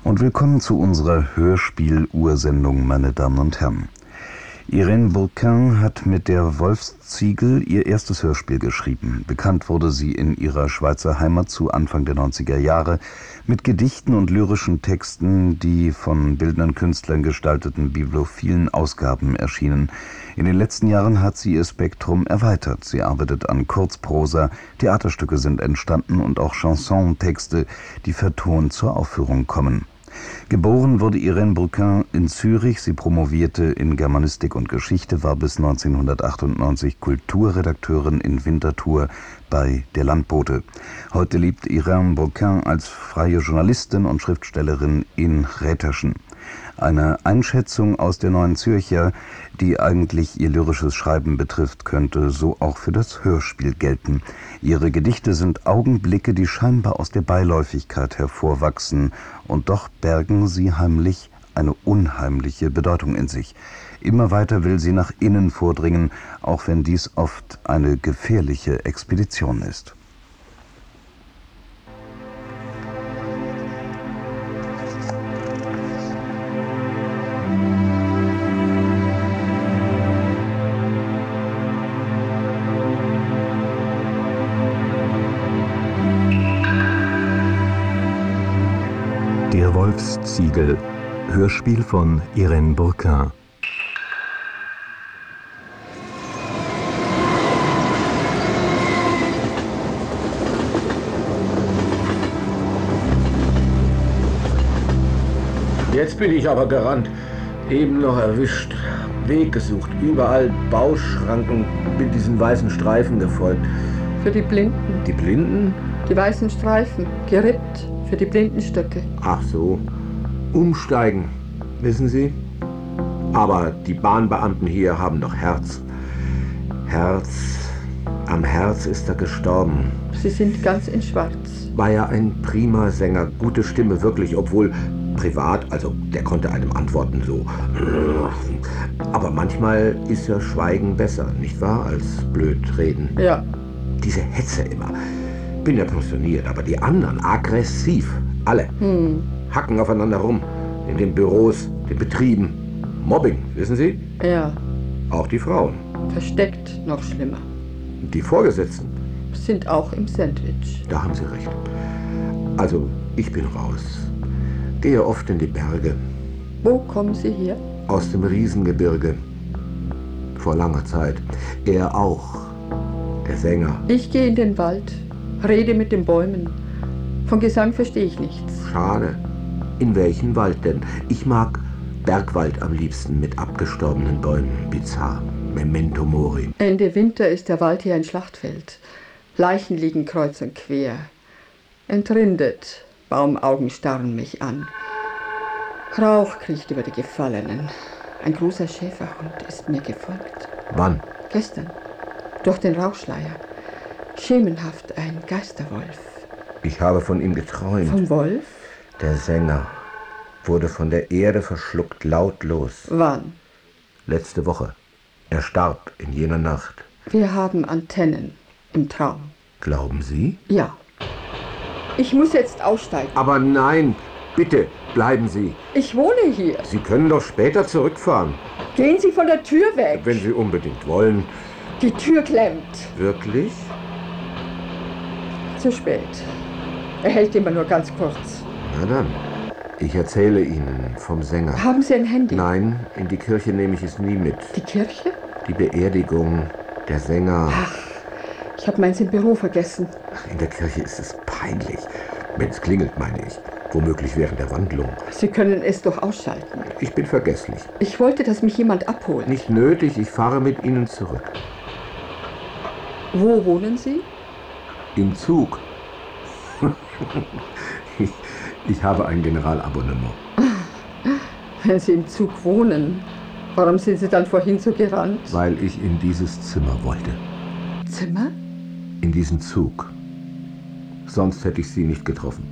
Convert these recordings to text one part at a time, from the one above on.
Und willkommen zu unserer Hörspiel-Ursendung, meine Damen und Herren. Irene Bourquin hat mit der Wolfsziegel ihr erstes Hörspiel geschrieben. Bekannt wurde sie in ihrer Schweizer Heimat zu Anfang der 90er Jahre mit Gedichten und lyrischen Texten, die von bildenden Künstlern gestalteten bibliophilen Ausgaben erschienen. In den letzten Jahren hat sie ihr Spektrum erweitert. Sie arbeitet an Kurzprosa, Theaterstücke sind entstanden und auch Chansontexte, die vertont zur Aufführung kommen. Geboren wurde Irene Bourquin in Zürich. Sie promovierte in Germanistik und Geschichte, war bis 1998 Kulturredakteurin in Winterthur bei der Landbote. Heute lebt Irene Bourquin als freie Journalistin und Schriftstellerin in Rätherschen. Eine Einschätzung aus der Neuen Zürcher, die eigentlich ihr lyrisches Schreiben betrifft, könnte so auch für das Hörspiel gelten. Ihre Gedichte sind Augenblicke, die scheinbar aus der Beiläufigkeit hervorwachsen, und doch bergen sie heimlich eine unheimliche Bedeutung in sich. Immer weiter will sie nach innen vordringen, auch wenn dies oft eine gefährliche Expedition ist. Der Wolfsziegel. Hörspiel von Irene Bourquin. Jetzt bin ich aber gerannt. Eben noch erwischt. Weg gesucht. Überall Bauschranken mit diesen weißen Streifen gefolgt. Für die Blinden. Die Blinden? Die weißen Streifen. Gerippt. Für die Blindenstöcke. Ach so. Umsteigen. Wissen Sie? Aber die Bahnbeamten hier haben doch Herz. Herz. Am Herz ist er gestorben. Sie sind ganz in Schwarz. War ja ein prima Sänger. Gute Stimme, wirklich. Obwohl privat, also der konnte einem antworten so. Aber manchmal ist ja Schweigen besser, nicht wahr, als blöd reden. Ja. Diese Hetze immer. Bin ja pensioniert, aber die anderen aggressiv. Alle. Hacken aufeinander rum. In den Büros, den Betrieben. Mobbing, wissen Sie? Ja. Auch die Frauen. Versteckt noch schlimmer. Die Vorgesetzten. Sind auch im Sandwich. Da haben Sie recht. Also, ich bin raus. Gehe oft in die Berge. Wo kommen Sie her? Aus dem Riesengebirge. Vor langer Zeit. Er auch. Der Sänger. Ich gehe in den Wald. Rede mit den Bäumen. Von Gesang verstehe ich nichts. Schade. In welchen Wald denn? Ich mag Bergwald am liebsten mit abgestorbenen Bäumen. Bizarr. Memento Mori. Ende Winter ist der Wald hier ein Schlachtfeld. Leichen liegen kreuz und quer. Entrindet. Baumaugen starren mich an. Rauch kriecht über die Gefallenen. Ein großer Schäferhund ist mir gefolgt. Wann? Gestern. Durch den Rauchschleier. Schemenhaft ein Geisterwolf. Ich habe von ihm geträumt. Vom Wolf? Der Sänger wurde von der Erde verschluckt, lautlos. Wann? Letzte Woche. Er starb in jener Nacht. Wir haben Antennen im Traum. Glauben Sie? Ja. Ich muss jetzt aussteigen. Aber nein, bitte, bleiben Sie. Ich wohne hier. Sie können doch später zurückfahren. Gehen Sie von der Tür weg. Wenn Sie unbedingt wollen. Die Tür klemmt. Wirklich? Zu spät. Er hält immer nur ganz kurz. Na dann, ich erzähle Ihnen vom Sänger. Haben Sie ein Handy? Nein, in die Kirche nehme ich es nie mit. Die Kirche? Die Beerdigung, der Sänger. Ach, ich habe meins im Büro vergessen. In der Kirche ist es peinlich. Wenn es klingelt, meine ich. Womöglich während der Wandlung. Sie können es doch ausschalten. Ich bin vergesslich. Ich wollte, dass mich jemand abholt. Nicht nötig, ich fahre mit Ihnen zurück. Wo wohnen Sie? Im Zug. Ich habe ein Generalabonnement. Wenn Sie im Zug wohnen, warum sind Sie dann vorhin so gerannt? Weil ich in dieses Zimmer wollte. Zimmer? In diesen Zug. Sonst hätte ich Sie nicht getroffen.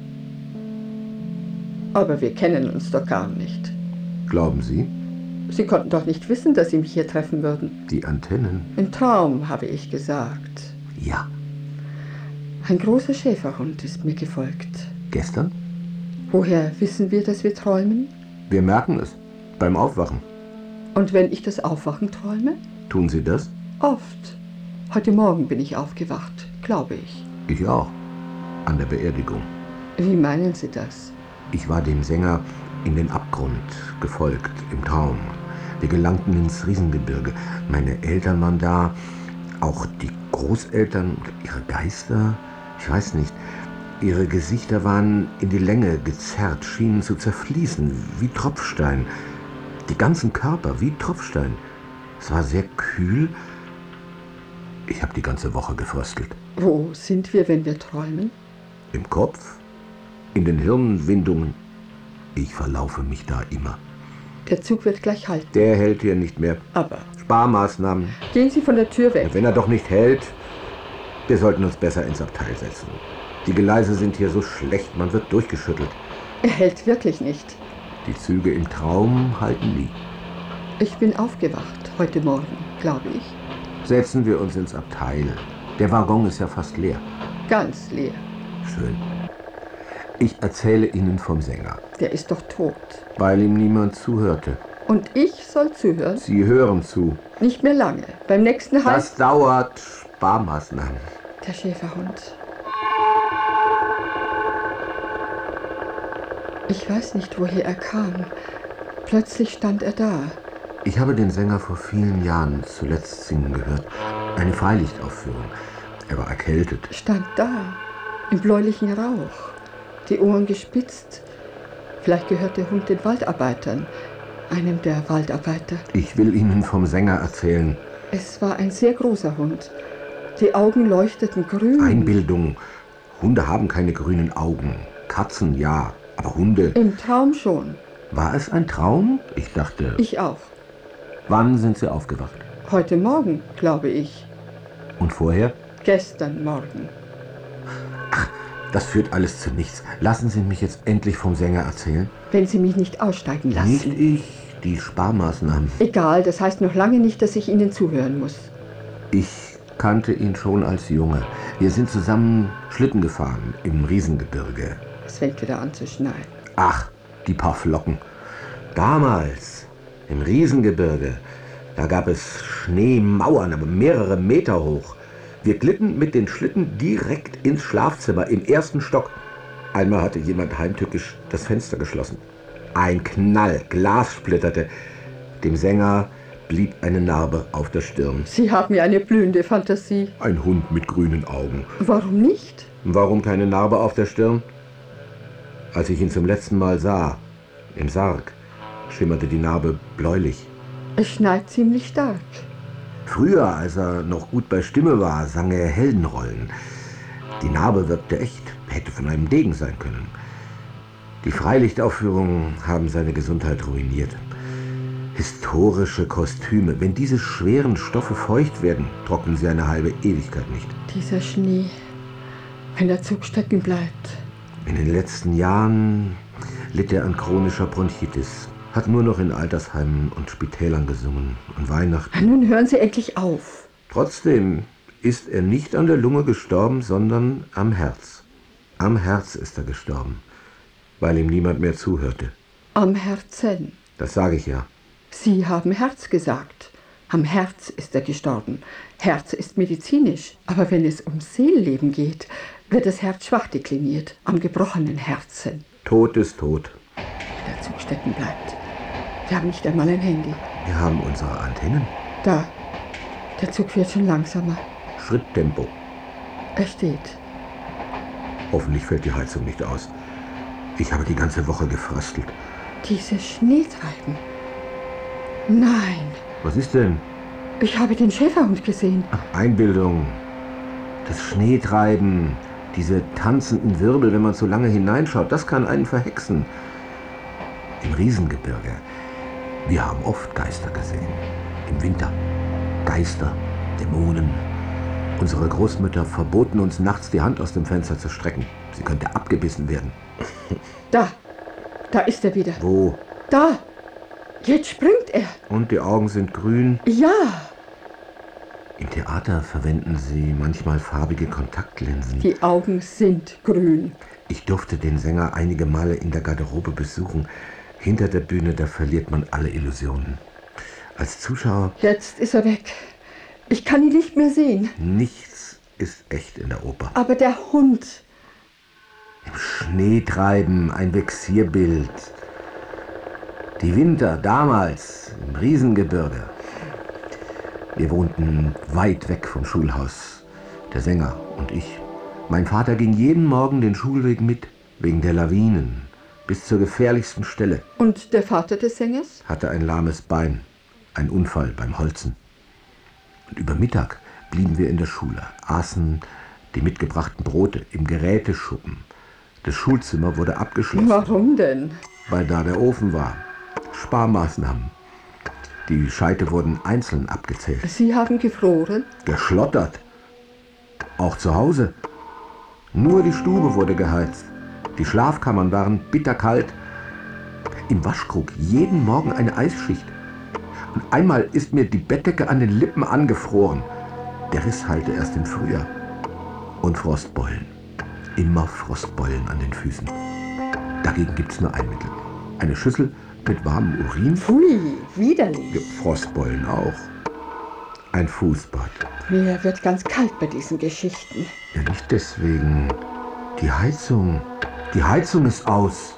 Aber wir kennen uns doch gar nicht. Glauben Sie? Sie konnten doch nicht wissen, dass Sie mich hier treffen würden. Die Antennen? Im Traum, habe ich gesagt. Ja. Ein großer Schäferhund ist mir gefolgt. Gestern? Woher wissen wir, dass wir träumen? Wir merken es beim Aufwachen. Und wenn ich das Aufwachen träume? Tun Sie das? Oft. Heute Morgen bin ich aufgewacht, glaube ich. Ich auch. An der Beerdigung. Wie meinen Sie das? Ich war dem Sänger in den Abgrund gefolgt, im Traum. Wir gelangten ins Riesengebirge. Meine Eltern waren da, auch die Großeltern, ihre Geister, ich weiß nicht. Ihre Gesichter waren in die Länge gezerrt, schienen zu zerfließen, wie Tropfstein. Die ganzen Körper, wie Tropfstein. Es war sehr kühl. Ich habe die ganze Woche gefröstelt. Wo sind wir, wenn wir träumen? Im Kopf, in den Hirnwindungen. Ich verlaufe mich da immer. Der Zug wird gleich halten. Der hält hier nicht mehr. Aber Sparmaßnahmen. gehen Sie von der Tür weg. Wenn er doch nicht hält, wir sollten uns besser ins Abteil setzen. Die Gleise sind hier so schlecht, man wird durchgeschüttelt. Er hält wirklich nicht. Die Züge im Traum halten nie. Ich bin aufgewacht, heute Morgen, glaube ich. Setzen wir uns ins Abteil. Der Waggon ist ja fast leer. Ganz leer. Schön. Ich erzähle Ihnen vom Sänger, Der ist doch tot. weil ihm niemand zuhörte. Und ich soll zuhören? Sie hören zu. Nicht mehr lange. Beim nächsten Halt. Das dauert. Sparmaßnahmen. Der Schäferhund. Ich weiß nicht, woher er kam. Plötzlich stand er da. Ich habe den Sänger vor vielen Jahren zuletzt singen gehört. Eine Freilichtaufführung. Er war erkältet. Stand da, im bläulichen Rauch. Die Ohren gespitzt. Vielleicht gehört der Hund den Waldarbeitern. Einem der Waldarbeiter. Ich will Ihnen vom Sänger erzählen. Es war ein sehr großer Hund. Die Augen leuchteten grün. Einbildung. Hunde haben keine grünen Augen. Katzen ja, aber Hunde. Im Traum schon. War es ein Traum? Ich dachte. Ich auch. Wann sind Sie aufgewacht? Heute Morgen, glaube ich. Und vorher? Gestern Morgen. Das führt alles zu nichts. Lassen Sie mich jetzt endlich vom Sänger erzählen. Wenn Sie mich nicht aussteigen lassen. Nicht ich, die Sparmaßnahmen. Egal, das heißt noch lange nicht, dass ich Ihnen zuhören muss. Ich kannte ihn schon als Junge. Wir sind zusammen Schlitten gefahren im Riesengebirge. Es fängt wieder an zu schneien. Ach, die paar Flocken. Damals, im Riesengebirge, da gab es Schneemauern, aber mehrere Meter hoch. Wir glitten mit den Schlitten direkt ins Schlafzimmer im ersten Stock. Einmal hatte jemand heimtückisch das Fenster geschlossen. Ein Knall, Glas splitterte. Dem Sänger blieb eine Narbe auf der Stirn. Sie haben ja eine blühende Fantasie. Ein Hund mit grünen Augen. Warum nicht? Warum keine Narbe auf der Stirn? Als ich ihn zum letzten Mal sah, im Sarg, schimmerte die Narbe bläulich. Es schneit ziemlich stark. Früher, als er noch gut bei Stimme war, sang er Heldenrollen. Die Narbe wirkte echt, hätte von einem Degen sein können. Die Freilichtaufführungen haben seine Gesundheit ruiniert. Historische Kostüme, wenn diese schweren Stoffe feucht werden, trocknen sie eine halbe Ewigkeit nicht. Dieser Schnee, wenn der Zug stecken bleibt. In den letzten Jahren litt er an chronischer Bronchitis. Hat nur noch in Altersheimen und Spitälern gesungen. An Weihnachten. Nun hören Sie endlich auf. Trotzdem ist er nicht an der Lunge gestorben, sondern am Herz. Am Herz ist er gestorben, weil ihm niemand mehr zuhörte. Am Herzen. Das sage ich ja. Sie haben Herz gesagt. Am Herz ist er gestorben. Herz ist medizinisch. Aber wenn es um Seelenleben geht, wird das Herz schwach dekliniert. Am gebrochenen Herzen. Tod ist tot. Wenn der Zug stecken bleibt. Wir haben nicht einmal ein Handy. Wir haben unsere Antennen. Da. Der Zug fährt schon langsamer. Schritttempo. Er steht. Hoffentlich fällt die Heizung nicht aus. Ich habe die ganze Woche gefröstelt. Dieses Schneetreiben. Nein. Was ist denn? Ich habe den Schäferhund gesehen. Ach, Einbildung. Das Schneetreiben. Diese tanzenden Wirbel, wenn man zu lange hineinschaut, das kann einen verhexen. Im Riesengebirge. Wir haben oft Geister gesehen. Im Winter. Geister, Dämonen. Unsere Großmütter verboten uns nachts die Hand aus dem Fenster zu strecken. Sie könnte abgebissen werden. Da. Da ist er wieder. Wo? Da. Jetzt springt er. Und die Augen sind grün. Ja. Im Theater verwenden sie manchmal farbige Kontaktlinsen. Die Augen sind grün. Ich durfte den Sänger einige Male in der Garderobe besuchen. Hinter der Bühne, da verliert man alle Illusionen. Als Zuschauer... Jetzt ist er weg. Ich kann ihn nicht mehr sehen. Nichts ist echt in der Oper. Aber der Hund... Im Schnee treiben, ein Vexierbild. Die Winter damals im Riesengebirge. Wir wohnten weit weg vom Schulhaus, der Sänger und ich. Mein Vater ging jeden Morgen den Schulweg mit, wegen der Lawinen, bis zur gefährlichsten Stelle. Und der Vater des Sängers? Hatte ein lahmes Bein, ein Unfall beim Holzen. Und über Mittag blieben wir in der Schule, aßen die mitgebrachten Brote im Geräteschuppen. Das Schulzimmer wurde abgeschlossen. Warum denn? Weil da der Ofen war. Sparmaßnahmen. Die Scheite wurden einzeln abgezählt. Sie haben gefroren? Geschlottert. Auch zu Hause. Nur die Stube wurde geheizt. Die Schlafkammern waren bitterkalt. Im Waschkrug jeden Morgen eine Eisschicht. Und einmal ist mir die Bettdecke an den Lippen angefroren. Der Riss heilte erst im Frühjahr. Und Frostbeulen. Immer Frostbeulen an den Füßen. Dagegen gibt's nur ein Mittel. Eine Schüssel mit warmem Urin. Pfui, widerlich. Ja, Frostbeulen auch. Ein Fußbad. Mir wird ganz kalt bei diesen Geschichten. Ja, nicht deswegen. Die Heizung ist aus.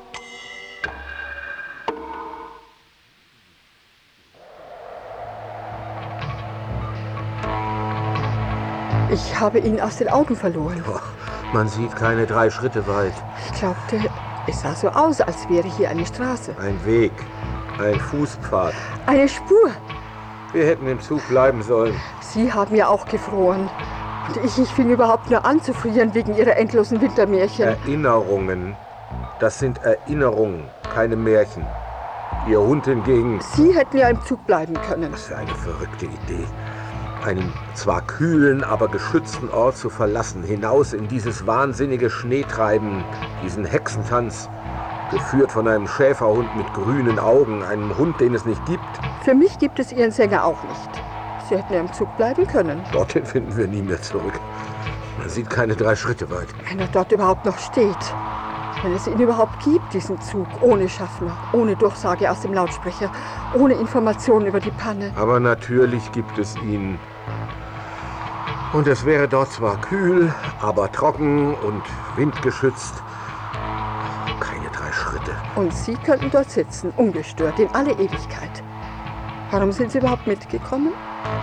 Ich habe ihn aus den Augen verloren. Oh, man sieht keine 3 Schritte weit. Ich glaubte, es sah so aus, als wäre hier eine Straße. Ein Weg, ein Fußpfad. Eine Spur. Wir hätten im Zug bleiben sollen. Sie haben ja auch gefroren. Und ich fing überhaupt nur an zu frieren wegen Ihrer endlosen Wintermärchen. Erinnerungen. Das sind Erinnerungen, keine Märchen. Ihr Hund hingegen... Sie hätten ja im Zug bleiben können. Was für eine verrückte Idee. Einen zwar kühlen, aber geschützten Ort zu verlassen, hinaus in dieses wahnsinnige Schneetreiben, diesen Hexentanz, geführt von einem Schäferhund mit grünen Augen, einem Hund, den es nicht gibt. Für mich gibt es Ihren Sänger auch nicht. Sie hätten ja im Zug bleiben können. Dorthin finden wir nie mehr zurück. Man sieht keine 3 Schritte weit. Wenn er dort überhaupt noch steht. Wenn es ihn überhaupt gibt, diesen Zug, ohne Schaffner, ohne Durchsage aus dem Lautsprecher, ohne Informationen über die Panne. Aber natürlich gibt es ihn. Und es wäre dort zwar kühl, aber trocken und windgeschützt. Keine 3 Schritte. Und Sie könnten dort sitzen, ungestört, in alle Ewigkeit. Warum sind Sie überhaupt mitgekommen?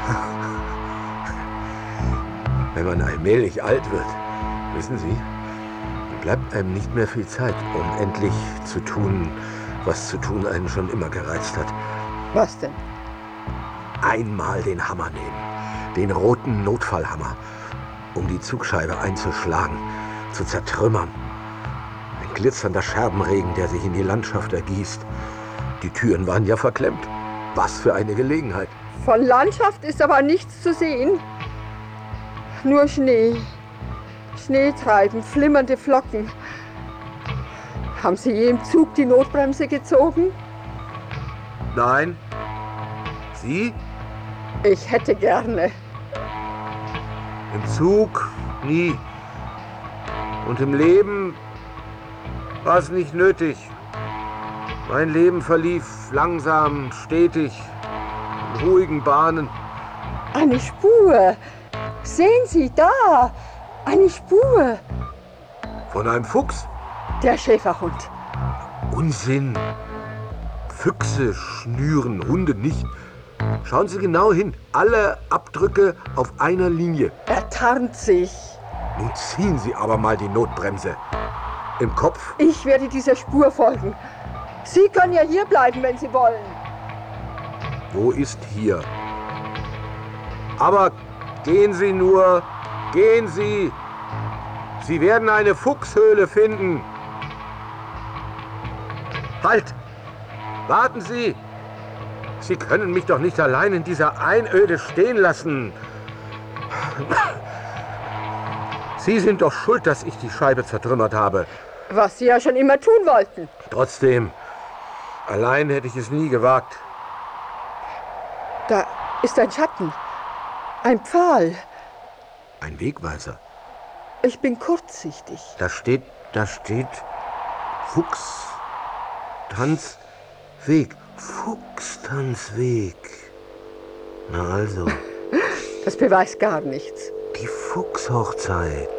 Wenn man allmählich alt wird, wissen Sie, bleibt einem nicht mehr viel Zeit, um endlich zu tun, was zu tun einen schon immer gereizt hat. Was denn? Einmal den Hammer nehmen, den roten Notfallhammer, um die Zugscheibe einzuschlagen, zu zertrümmern. Ein glitzernder Scherbenregen, der sich in die Landschaft ergießt. Die Türen waren ja verklemmt. Was für eine Gelegenheit. Von Landschaft ist aber nichts zu sehen. Nur Schnee. Schneetreiben, flimmernde Flocken. Haben Sie je im Zug die Notbremse gezogen? Nein. Sie? Ich hätte gerne. Im Zug nie. Und im Leben war es nicht nötig. Mein Leben verlief langsam, stetig, in ruhigen Bahnen. Eine Spur. Sehen Sie, da. Eine Spur. Von einem Fuchs? Der Schäferhund. Unsinn. Füchse schnüren, Hunde nicht. Schauen Sie genau hin. Alle Abdrücke auf einer Linie. Er tarnt sich. Nun ziehen Sie aber mal die Notbremse. Im Kopf. Ich werde dieser Spur folgen. Sie können ja hier bleiben, wenn Sie wollen. Wo ist hier? Aber gehen Sie nur. Gehen Sie. Sie werden eine Fuchshöhle finden. Halt! Warten Sie! Sie können mich doch nicht allein in dieser Einöde stehen lassen. Sie sind doch schuld, dass ich die Scheibe zertrümmert habe. Was Sie ja schon immer tun wollten. Trotzdem, allein hätte ich es nie gewagt. Da ist ein Schatten. Ein Pfahl. Ein Wegweiser. Ich bin kurzsichtig. Da steht Da steht Fuchstanzweg. Fuchstanzweg. Na also. Das beweist gar nichts. Die Fuchshochzeit.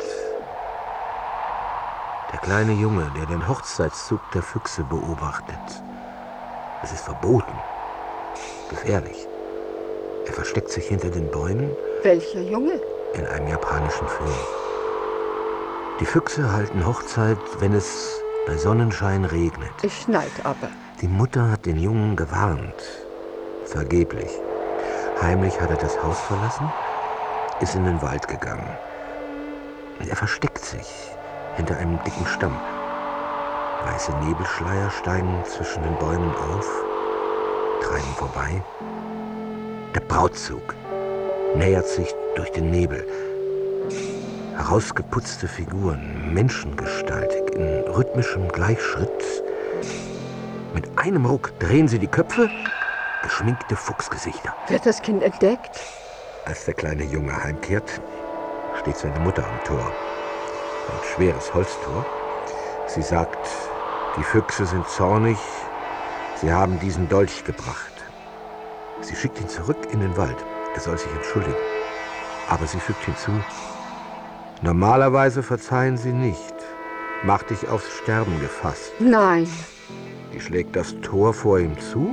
Der kleine Junge, der den Hochzeitszug der Füchse beobachtet. Es ist verboten. Gefährlich. Er versteckt sich hinter den Bäumen. Welcher Junge? In einem japanischen Film. Die Füchse halten Hochzeit, wenn es bei Sonnenschein regnet. Es schneit aber. Die Mutter hat den Jungen gewarnt. Vergeblich. Heimlich hat er das Haus verlassen, ist in den Wald gegangen. Er versteckt sich hinter einem dicken Stamm. Weiße Nebelschleier steigen zwischen den Bäumen auf, treiben vorbei. Der Brautzug nähert sich durch den Nebel. Herausgeputzte Figuren, menschengestaltig, in rhythmischem Gleichschritt. Mit einem Ruck drehen sie die Köpfe, geschminkte Fuchsgesichter. Wird das Kind entdeckt? Als der kleine Junge heimkehrt, steht seine Mutter am Tor. Ein schweres Holztor. Sie sagt, die Füchse sind zornig, sie haben diesen Dolch gebracht. Sie schickt ihn zurück in den Wald. Er soll sich entschuldigen. Aber sie fügt hinzu, normalerweise verzeihen sie nicht. Mach dich aufs Sterben gefasst. Nein. Sie schlägt das Tor vor ihm zu.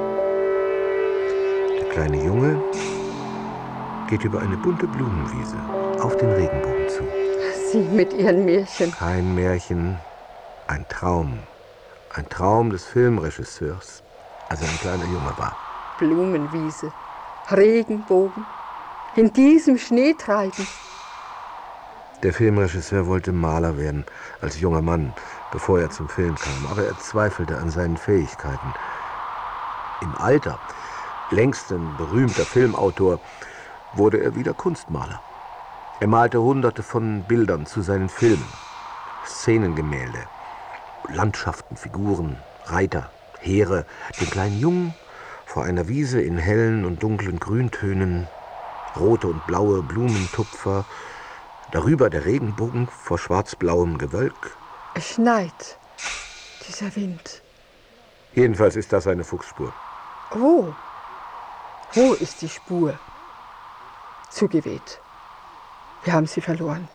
Der kleine Junge geht über eine bunte Blumenwiese auf den Regenbogen zu. Sie mit ihren Märchen. Kein Märchen, ein Traum. Ein Traum des Filmregisseurs, als er ein kleiner Junge war. Blumenwiese, Regenbogen, in diesem Schnee treiben. Der Filmregisseur wollte Maler werden, als junger Mann, bevor er zum Film kam. Aber er zweifelte an seinen Fähigkeiten. Im Alter, längst ein berühmter Filmautor, wurde er wieder Kunstmaler. Er malte Hunderte von Bildern zu seinen Filmen. Szenengemälde, Landschaften, Figuren, Reiter, Heere, den kleinen Jungen vor einer Wiese in hellen und dunklen Grüntönen, rote und blaue Blumentupfer, darüber der Regenbogen vor schwarz-blauem Gewölk. Es schneit, dieser Wind. Jedenfalls ist das eine Fuchsspur. Wo? Wo ist die Spur? Zugeweht. Wir haben sie verloren.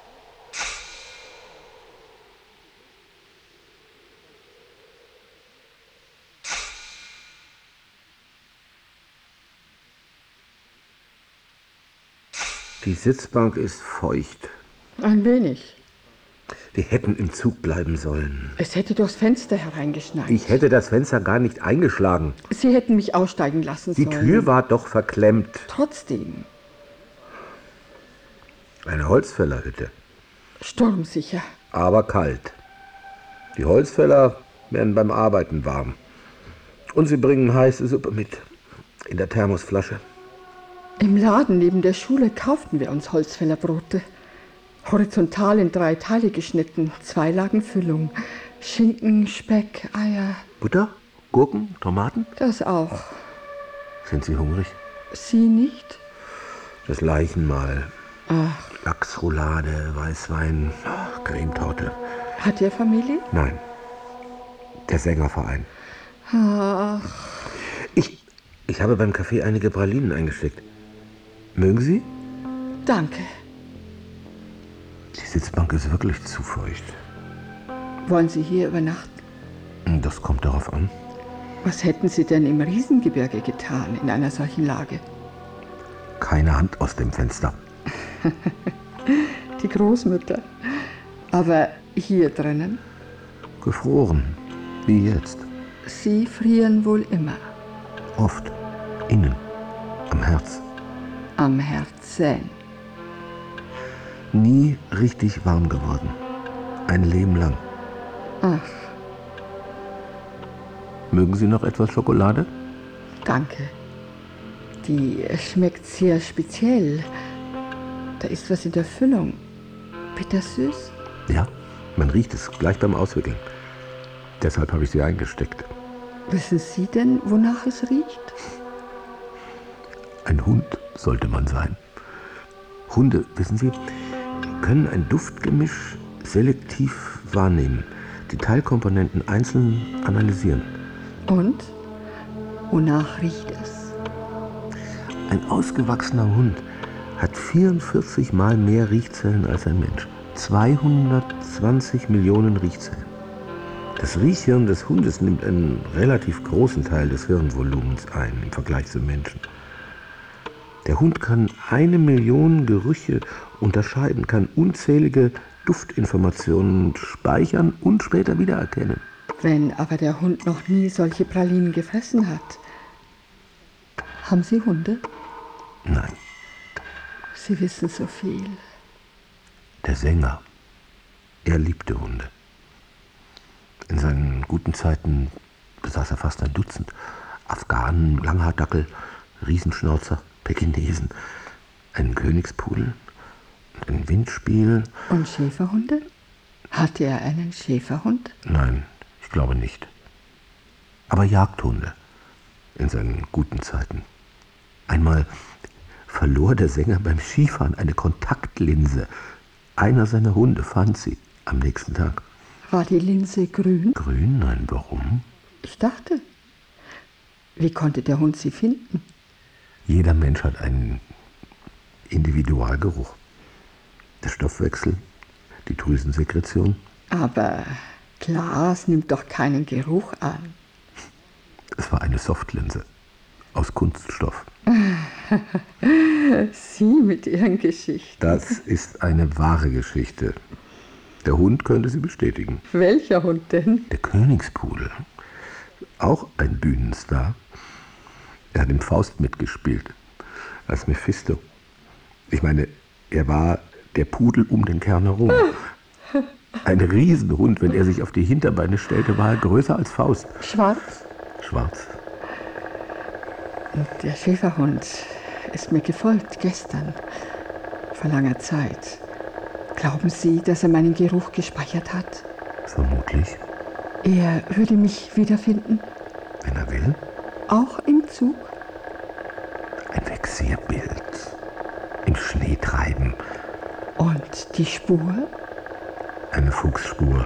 Die Sitzbank ist feucht. Ein wenig. Wir hätten im Zug bleiben sollen. Es hätte durchs Fenster hereingeschneit. Ich hätte das Fenster gar nicht eingeschlagen. Sie hätten mich aussteigen lassen Die sollen. Tür war doch verklemmt. Trotzdem. Eine Holzfällerhütte. Sturmsicher. Aber kalt. Die Holzfäller werden beim Arbeiten warm. Und sie bringen heiße Suppe mit. In der Thermosflasche. Im Laden neben der Schule kauften wir uns Holzfällerbrote. Horizontal in 3 Teile geschnitten, 2 Lagen Füllung. Schinken, Speck, Eier. Butter? Gurken? Tomaten? Das auch. Sind Sie hungrig? Sie nicht? Das Leichenmahl. Ach. Lachsroulade, Weißwein, Cremetorte. Hat er Familie? Nein. Der Sängerverein. Ach. Ich habe beim Kaffee einige Pralinen eingesteckt. Mögen Sie? Danke. Die Sitzbank ist wirklich zu feucht. Wollen Sie hier übernachten? Das kommt darauf an. Was hätten Sie denn im Riesengebirge getan in einer solchen Lage? Keine Hand aus dem Fenster. Die Großmutter. Aber hier drinnen? Gefroren, wie jetzt. Sie frieren wohl immer. Oft. Innen. Am Herz. Am Herzen. Nie richtig warm geworden. Ein Leben lang. Ach, Mögen Sie noch etwas Schokolade? danke. Die schmeckt sehr speziell. Da ist was in der Füllung. Bittersüß? Ja, man riecht es gleich beim Auswickeln. Deshalb habe ich sie eingesteckt. Wissen Sie denn, wonach es riecht? Ein Hund sollte man sein. Hunde, wissen Sie, können ein Duftgemisch selektiv wahrnehmen, die Teilkomponenten einzeln analysieren. Und? Wonach riecht es? Ein ausgewachsener Hund hat 44 Mal mehr Riechzellen als ein Mensch. 220 Millionen Riechzellen. Das Riechhirn des Hundes nimmt einen relativ großen Teil des Hirnvolumens ein im Vergleich zum Menschen. Der Hund kann 1 Million Gerüche unterscheiden, kann unzählige Duftinformationen speichern und später wiedererkennen. Wenn aber der Hund noch nie solche Pralinen gefressen hat. Haben Sie Hunde? Nein, Sie wissen so viel. der Sänger, er liebte Hunde. In seinen guten Zeiten besaß er fast ein Dutzend. Afghanen, Langhaardackel, Riesenschnauzer, Pekinesen, einen Königspudel, ein Windspiel. Und Schäferhunde? Hatte er einen Schäferhund? Nein, ich glaube nicht. Aber Jagdhunde in seinen guten Zeiten. Einmal verlor der Sänger beim Skifahren eine Kontaktlinse. Einer seiner Hunde fand sie am nächsten Tag. War die Linse grün? Grün? Nein, warum? Ich dachte. Wie konnte der Hund sie finden? Jeder Mensch hat einen Individualgeruch. Der Stoffwechsel, die Drüsensekretion. Aber Glas nimmt doch keinen Geruch an. Es war eine Softlinse aus Kunststoff. Sie mit Ihren Geschichten. Das ist eine wahre Geschichte. Der Hund könnte sie bestätigen. Welcher Hund denn? Der Königspudel, auch ein Bühnenstar. Er hat im Faust mitgespielt, als Mephisto. Ich meine, er war der Pudel um den Kern herum. Ein Riesenhund, wenn er sich auf die Hinterbeine stellte, war er größer als Faust. Schwarz? Schwarz. Und der Schäferhund ist mir gefolgt gestern, vor langer Zeit. Glauben Sie, dass er meinen Geruch gespeichert hat? Vermutlich, Er würde mich wiederfinden? wenn er will. Auch im Zug? Ein Vexierbild. Im Schnee treiben. Und die Spur? Eine Fuchsspur.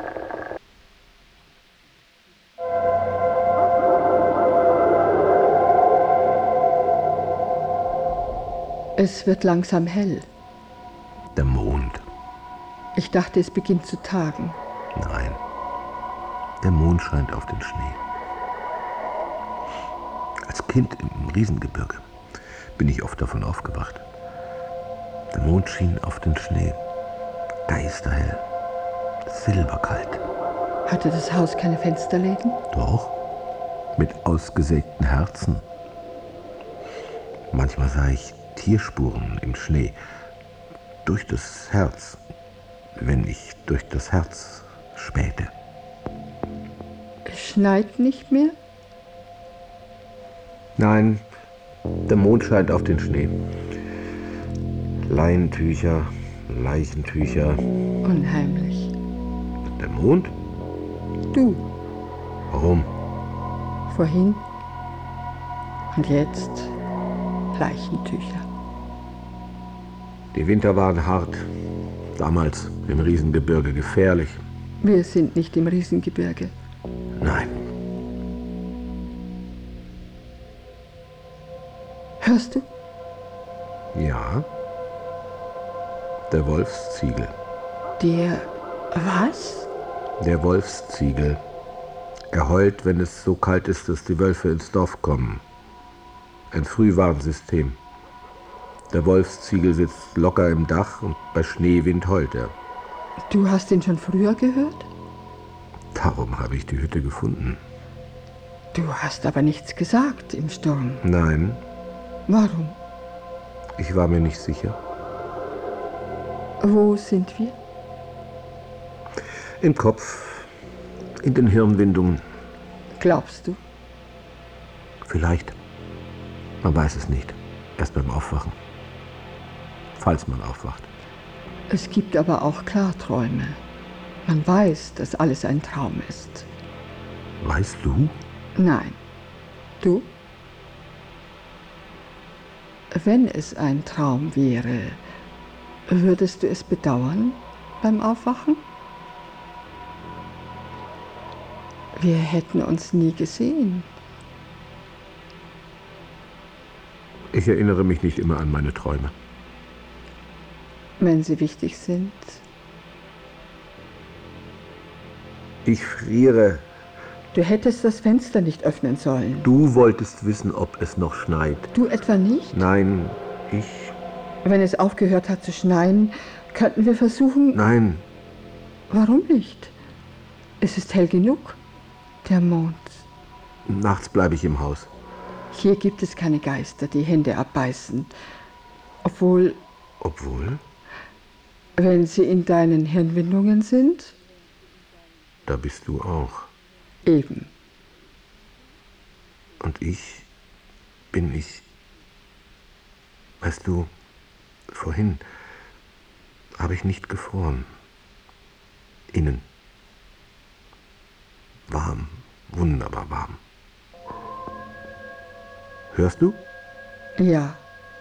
Es wird langsam hell. Der Mond. Ich dachte, es beginnt zu tagen. Nein. Der Mond scheint auf den Schnee. Als Kind im Riesengebirge bin ich oft davon aufgewacht. Der Mond schien auf den Schnee. Geisterhell. Silberkalt. Hatte das Haus keine Fensterläden? Doch. Mit ausgesägten Herzen. Manchmal sah ich Tierspuren im Schnee. Durch das Herz. Wenn ich durch das Herz spähte. Es schneit nicht mehr? Nein, der Mond scheint auf den Schnee. Leintücher, Leichentücher. Unheimlich. Der Mond? Du, Warum? vorhin und jetzt Leichentücher. Die Winter waren hart. Damals im Riesengebirge gefährlich. Wir sind nicht im Riesengebirge. Nein, Hörst du? ja. Der Wolfsziegel. Der was? Der Wolfsziegel. Er heult, wenn es so kalt ist, dass die Wölfe ins Dorf kommen. Ein Frühwarnsystem. Der Wolfsziegel sitzt locker im Dach und bei Schneewind heult er. Du hast ihn schon früher gehört? Darum habe ich die Hütte gefunden. Du hast aber nichts gesagt im Sturm. Nein, Warum? ich war mir nicht sicher. Wo sind wir? Im Kopf, in den Hirnwindungen. Glaubst du? Vielleicht. Man weiß es nicht. Erst beim Aufwachen. Falls man aufwacht. Es gibt aber auch Klarträume. Man weiß, dass alles ein Traum ist. Weißt du? Nein. Du? Wenn es ein Traum wäre, würdest du es bedauern beim Aufwachen? Wir hätten uns nie gesehen. Ich erinnere mich nicht immer an meine Träume. Wenn sie wichtig sind. Ich friere. Du hättest das Fenster nicht öffnen sollen. Du wolltest wissen, ob es noch schneit. Du etwa nicht? Nein, ich... Wenn es aufgehört hat zu schneien, könnten wir versuchen... Nein. Warum nicht? Es ist hell genug, der Mond. Nachts bleibe ich im Haus. Hier gibt es keine Geister, die Hände abbeißen. Obwohl... Obwohl? Wenn sie in deinen Hirnwindungen sind? Da bist du auch. Eben. Und ich bin ich. Weißt du, vorhin habe ich nicht gefroren. Innen. Warm, wunderbar warm. Hörst du? Ja.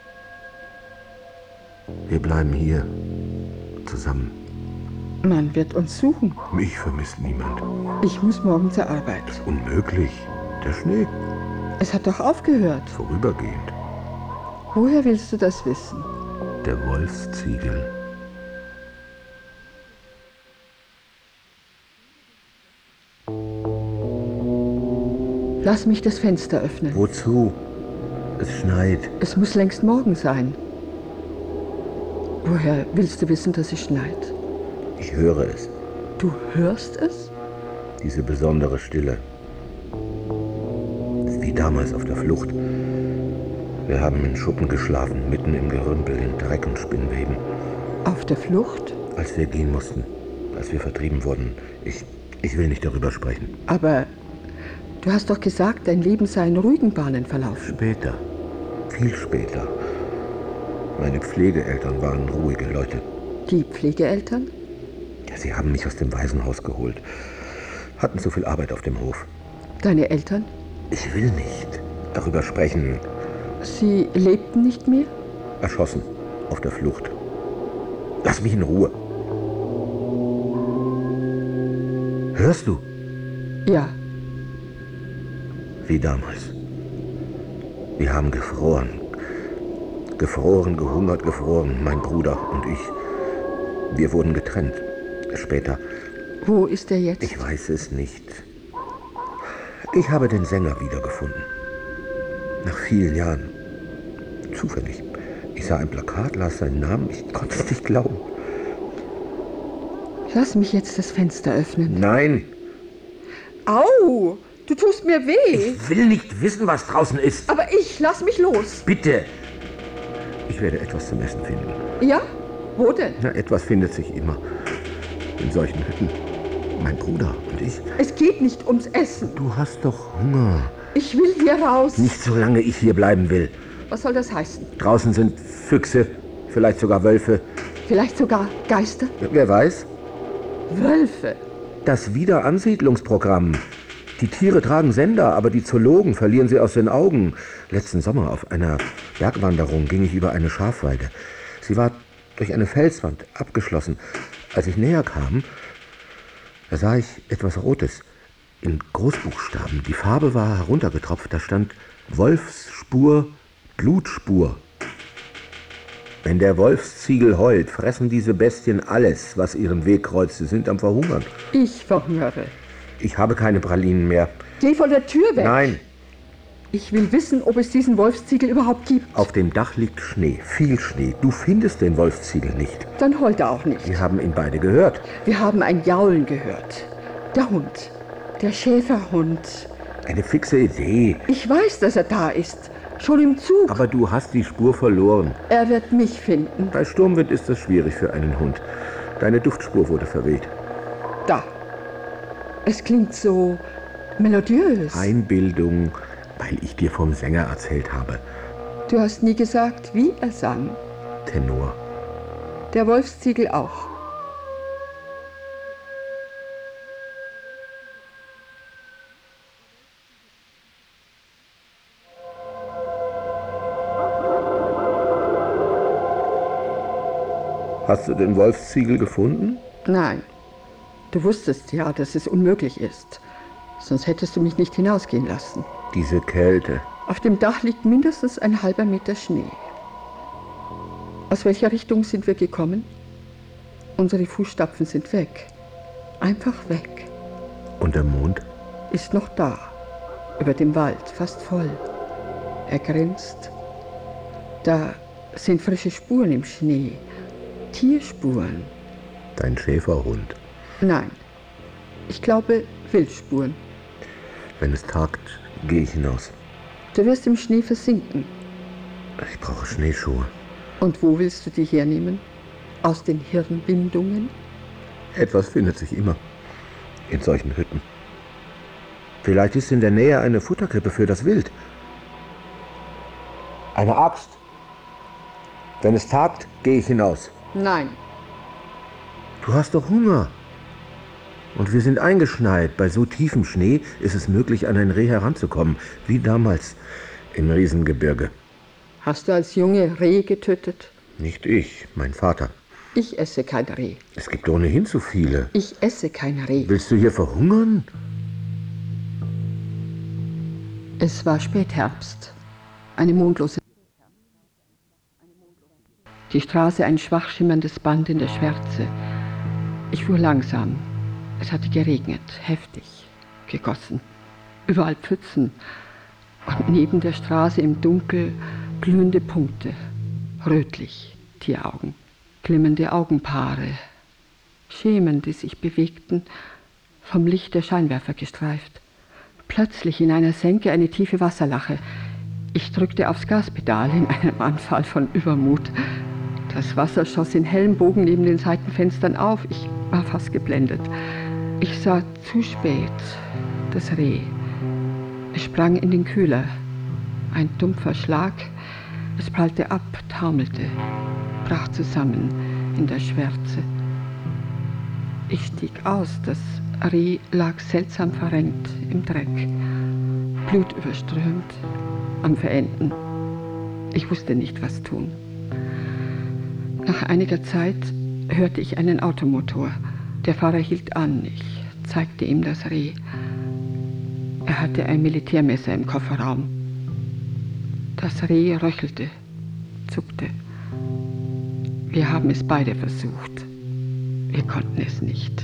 Wir bleiben hier zusammen. Man wird uns suchen. Mich vermisst niemand. Ich muss morgen zur Arbeit. Unmöglich. Der Schnee. Es hat doch aufgehört. Vorübergehend. Woher willst du das wissen? Der Wolfsziegel. Lass mich das Fenster öffnen. Wozu? Es schneit. Es muss längst morgen sein. Woher willst du wissen, dass es schneit? Ich höre es. Du hörst es? Diese besondere Stille. Wie damals auf der Flucht. Wir haben in Schuppen geschlafen, mitten im Gerümpel, in Dreck und Spinnweben. Auf der Flucht? Als wir gehen mussten, als wir vertrieben wurden. Ich will nicht darüber sprechen. Aber du hast doch gesagt, dein Leben sei in ruhigen Bahnen verlaufen. Später. Viel später. Meine Pflegeeltern waren ruhige Leute. Die Pflegeeltern? Ja, sie haben mich aus dem Waisenhaus geholt. Hatten so viel Arbeit auf dem Hof. Deine Eltern? Ich will nicht darüber sprechen. Sie lebten nicht mehr? Erschossen. Auf der Flucht. Lass mich in Ruhe. Hörst du? Ja. Wie damals. Wir haben gefroren. Gefroren, gehungert, gefroren, mein Bruder und ich. Wir wurden getrennt. Später. Wo ist er jetzt? Ich weiß es nicht. Ich habe den Sänger wiedergefunden. Nach vielen Jahren. Zufällig. Ich sah ein Plakat, las seinen Namen. Ich konnte es nicht glauben. Lass mich jetzt das Fenster öffnen. Nein. Au! Du tust mir weh. Ich will nicht wissen, was draußen ist. Aber lass mich los. Bitte. Ich werde etwas zum Essen finden. Ja? Wo denn? Na, etwas findet sich immer. In solchen Hütten. Mein Bruder und ich. Es geht nicht ums Essen. Du hast doch Hunger. Ich will hier raus. Nicht solange ich hier bleiben will. Was soll das heißen? Draußen sind Füchse, vielleicht sogar Wölfe. Vielleicht sogar Geister? Wer weiß? Wölfe. Das Wiederansiedlungsprogramm. Die Tiere tragen Sender, aber die Zoologen verlieren sie aus den Augen. Letzten Sommer auf einer Bergwanderung ging ich über eine Schafweide. Sie war durch eine Felswand abgeschlossen. Als ich näher kam, da sah ich etwas Rotes. In Großbuchstaben. Die Farbe war heruntergetropft. Da stand Wolfsspur, Blutspur. Wenn der Wolfsziegel heult, fressen diese Bestien alles, was ihren Weg kreuzt. Sie sind am Verhungern. Ich verhungere. Ich habe keine Pralinen mehr. Geh von der Tür weg. Nein. Ich will wissen, ob es diesen Wolfsziegel überhaupt gibt. Auf dem Dach liegt Schnee, viel Schnee. Du findest den Wolfsziegel nicht. Dann heult er auch nicht. Wir haben ihn beide gehört. Wir haben ein Jaulen gehört. Der Hund. Der Schäferhund. Eine fixe Idee. Ich weiß, dass er da ist. Schon im Zug. Aber du hast die Spur verloren. Er wird mich finden. Bei Sturmwind ist das schwierig für einen Hund. Deine Duftspur wurde verweht. Da. Es klingt so melodiös. Einbildung, weil ich dir vom Sänger erzählt habe. Du hast nie gesagt, wie er sang. Tenor. Der Wolfsziegel auch. Hast du den Wolfsziegel gefunden? Nein. Du wusstest ja, dass es unmöglich ist. Sonst hättest du mich nicht hinausgehen lassen. Diese Kälte. Auf dem Dach liegt mindestens ein halber Meter Schnee. Aus welcher Richtung sind wir gekommen? Unsere Fußstapfen sind weg. Einfach weg. Und der Mond? Ist noch da. Über dem Wald, fast voll. Er grinst. Da sind frische Spuren im Schnee. Tierspuren. Dein Schäferhund. Nein. Ich glaube, Wildspuren. Wenn es tagt, gehe ich hinaus. Du wirst im Schnee versinken. Ich brauche Schneeschuhe. Und wo willst du die hernehmen? Aus den Hirnwindungen? Etwas findet sich immer in solchen Hütten. Vielleicht ist in der Nähe eine Futterkrippe für das Wild. Eine Axt. Wenn es tagt, gehe ich hinaus. Nein. Du hast doch Hunger. Und wir sind eingeschneit. Bei so tiefem Schnee ist es möglich, an ein Reh heranzukommen, wie damals im Riesengebirge. Hast du als Junge Reh getötet? Nicht ich, mein Vater. Ich esse kein Reh. Es gibt ohnehin zu viele. Ich esse kein Reh. Willst du hier verhungern? Es war Spätherbst. Eine mondlose. Die Straße ein schwach schimmerndes Band in der Schwärze. Ich fuhr langsam. Es hatte geregnet, heftig, gegossen. Überall Pfützen. Und neben der Straße im Dunkel glühende Punkte. Rötlich, Tieraugen. Glimmende Augenpaare. Schemen, die sich bewegten, vom Licht der Scheinwerfer gestreift. Plötzlich in einer Senke eine tiefe Wasserlache. Ich drückte aufs Gaspedal in einem Anfall von Übermut. Das Wasser schoss in hellem Bogen neben den Seitenfenstern auf. Ich war fast geblendet. Ich sah zu spät das Reh. Es sprang in den Kühler. Ein dumpfer Schlag. Es prallte ab, taumelte, brach zusammen in der Schwärze. Ich stieg aus. Das Reh lag seltsam verrenkt im Dreck, blutüberströmt, am Verenden. Ich wusste nicht, was tun. Nach einiger Zeit hörte ich einen Automotor. Der Fahrer hielt an. Ich zeigte ihm das Reh. Er hatte ein Militärmesser im Kofferraum. Das Reh röchelte, zuckte. Wir haben es beide versucht. Wir konnten es nicht.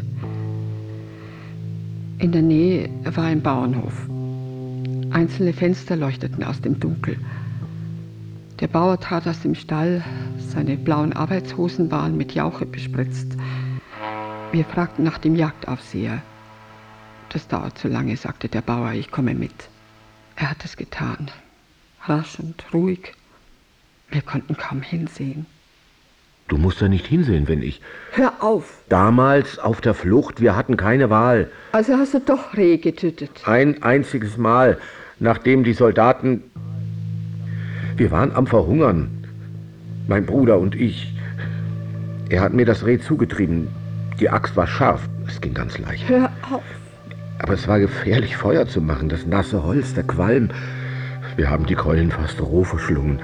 In der Nähe war ein Bauernhof. Einzelne Fenster leuchteten aus dem Dunkel. Der Bauer trat aus dem Stall. Seine blauen Arbeitshosen waren mit Jauche bespritzt. Wir fragten nach dem Jagdaufseher. Das dauert zu lange, sagte der Bauer, ich komme mit. Er hat es getan. Rasch und ruhig. Wir konnten kaum hinsehen. Du musst da nicht hinsehen, wenn ich... Hör auf! Damals auf der Flucht, wir hatten keine Wahl. Also hast du doch Reh getötet. Ein einziges Mal, nachdem die Soldaten... Wir waren am Verhungern. Mein Bruder und ich. Er hat mir das Reh zugetrieben. Die Axt war scharf. Es ging ganz leicht. Hör auf! Aber es war gefährlich, Feuer zu machen. Das nasse Holz, der Qualm. Wir haben die Keulen fast roh verschlungen.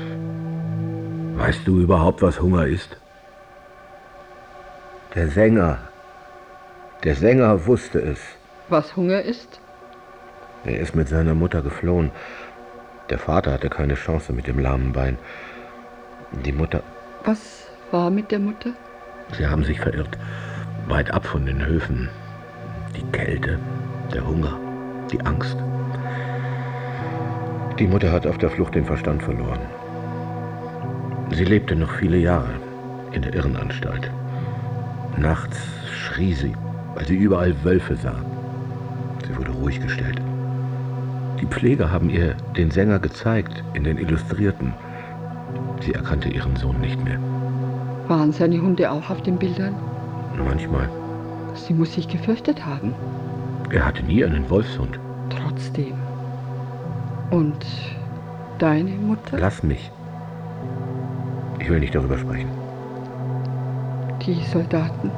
Weißt du überhaupt, was Hunger ist? Der Sänger wusste es. Was Hunger ist? Er ist mit seiner Mutter geflohen. Der Vater hatte keine Chance mit dem lahmen Bein. Die Mutter... Was war mit der Mutter? Sie haben sich verirrt. Weit ab von den Höfen. Die Kälte, der Hunger, die Angst. Die Mutter hat auf der Flucht den Verstand verloren. Sie lebte noch viele Jahre in der Irrenanstalt. Nachts schrie sie, weil sie überall Wölfe sah. Sie wurde ruhig gestellt. Die Pfleger haben ihr den Sänger gezeigt in den Illustrierten. Sie erkannte ihren Sohn nicht mehr. Waren seine Hunde auch auf den Bildern? Manchmal. Sie muss sich gefürchtet haben. Er hatte nie einen Wolfshund. Trotzdem. Und deine Mutter? Lass mich. Ich will nicht darüber sprechen. Die Soldaten?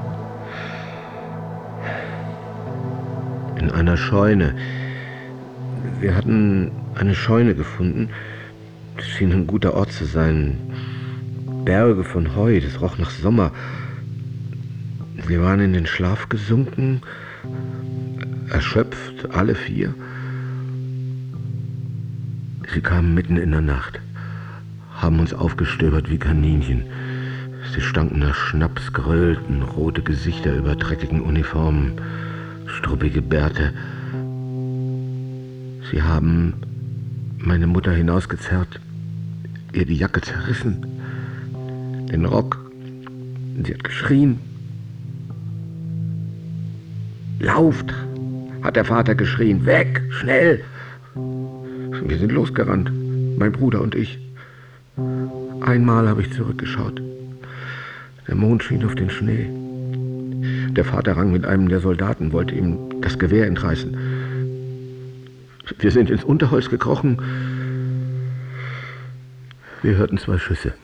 In einer Scheune. Wir hatten eine Scheune gefunden. Das schien ein guter Ort zu sein. Berge von Heu, das roch nach Sommer. Wir waren in den Schlaf gesunken, erschöpft, alle 4. Sie kamen mitten in der Nacht, haben uns aufgestöbert wie Kaninchen. Sie stanken nach Schnaps, gröhlten, rote Gesichter über dreckigen Uniformen, struppige Bärte. Sie haben meine Mutter hinausgezerrt, ihr die Jacke zerrissen, den Rock. Sie hat geschrien. »Lauft!« hat der Vater geschrien. »Weg! Schnell!« Wir sind losgerannt, mein Bruder und ich. Einmal habe ich zurückgeschaut. Der Mond schien auf den Schnee. Der Vater rang mit einem der Soldaten, wollte ihm das Gewehr entreißen. Wir sind ins Unterholz gekrochen. Wir hörten 2 Schüsse.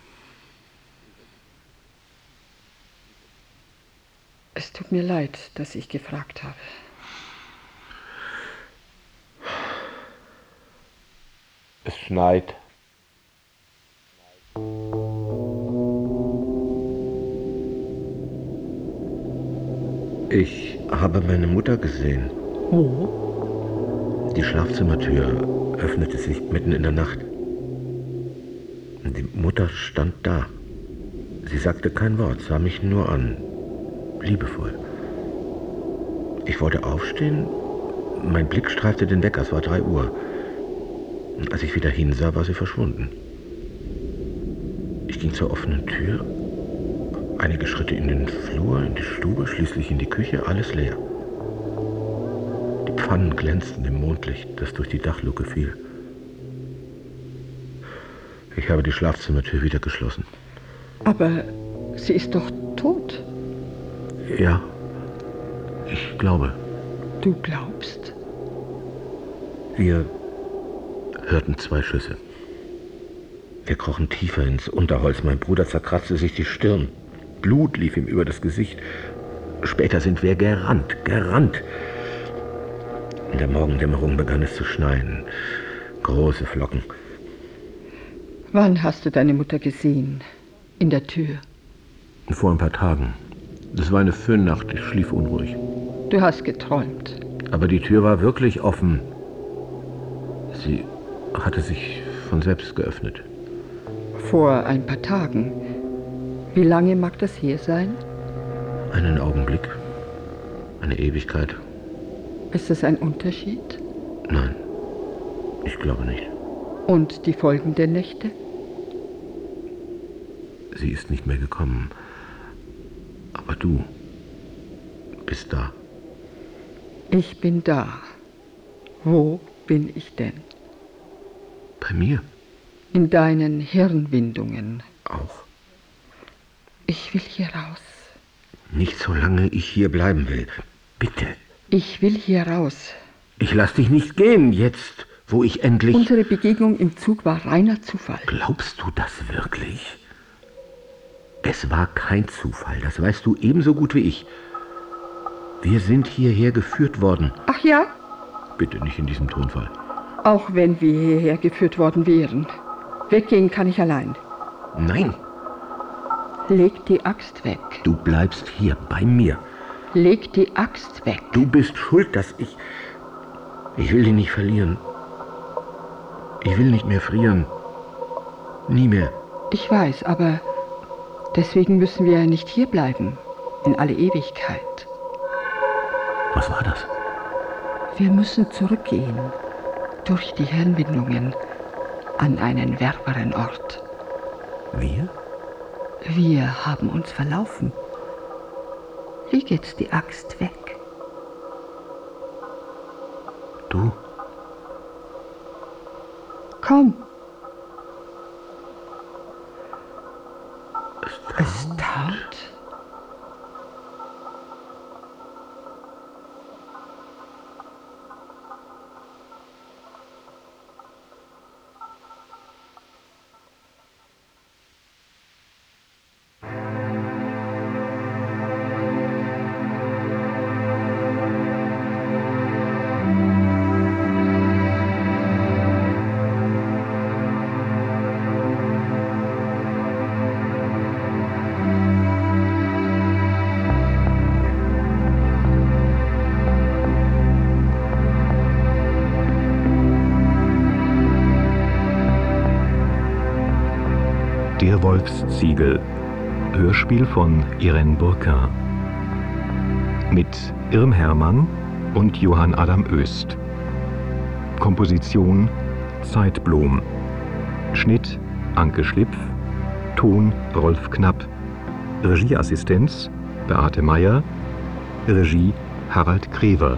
Es tut mir leid, dass ich gefragt habe. Es schneit. Ich habe meine Mutter gesehen. Wo? Die Schlafzimmertür öffnete sich mitten in der Nacht. Die Mutter stand da. Sie sagte kein Wort, sah mich nur an. Liebevoll. Ich wollte aufstehen. Mein Blick streifte den Wecker, es war 3 Uhr. Und als ich wieder hinsah, war sie verschwunden. Ich ging zur offenen Tür. Einige Schritte in den Flur, in die Stube, schließlich in die Küche, alles leer. Die Pfannen glänzten im Mondlicht, das durch die Dachluke fiel. Ich habe die Schlafzimmertür wieder geschlossen. Aber sie ist doch tot. Ja, ich glaube. Du glaubst? Wir hörten 2 Schüsse. Wir krochen tiefer ins Unterholz. Mein Bruder zerkratzte sich die Stirn. Blut lief ihm über das Gesicht. Später sind wir gerannt. In der Morgendämmerung begann es zu schneien. Große Flocken. Wann hast du deine Mutter gesehen? In der Tür? Vor ein paar Tagen. Das war eine Föhnnacht. Ich schlief unruhig. Du hast geträumt. Aber die Tür war wirklich offen. Sie hatte sich von selbst geöffnet. Vor ein paar Tagen. Wie lange mag das her sein? Einen Augenblick. Eine Ewigkeit. Ist es ein Unterschied? Nein, ich glaube nicht. Und die folgenden Nächte? Sie ist nicht mehr gekommen. Aber du bist da. Ich bin da. Wo bin ich denn? Bei mir? In deinen Hirnwindungen. Auch. Ich will hier raus. Nicht solange ich hier bleiben will. Bitte. Ich will hier raus. Ich lass dich nicht gehen, jetzt, wo ich endlich... Unsere Begegnung im Zug war reiner Zufall. Glaubst du das wirklich? Es war kein Zufall, das weißt du ebenso gut wie ich. Wir sind hierher geführt worden. Ach ja? Bitte nicht in diesem Tonfall. Auch wenn wir hierher geführt worden wären. Weggehen kann ich allein. Nein. Leg die Axt weg. Du bleibst hier bei mir. Leg die Axt weg. Du bist schuld, dass ich... Ich will dich nicht verlieren. Ich will nicht mehr frieren. Nie mehr. Ich weiß, aber deswegen müssen wir ja nicht hier bleiben. In alle Ewigkeit. Was war das? Wir müssen zurückgehen. Durch die Hirnwindungen. An einen wärmeren Ort. Wir? Wir haben uns verlaufen. Leg jetzt die Axt weg. Du? Komm. Es Taut. Der Wolfsziegel. Hörspiel von Irene Burquin. Mit Irm Hermann und Johann Adam Oest. Komposition Zeitblom. Schnitt Anke Schlipf. Ton Rolf Knapp. Regieassistenz Beate Meyer. Regie Harald Krever.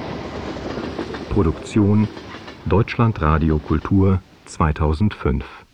Produktion Deutschlandradio Kultur 2005.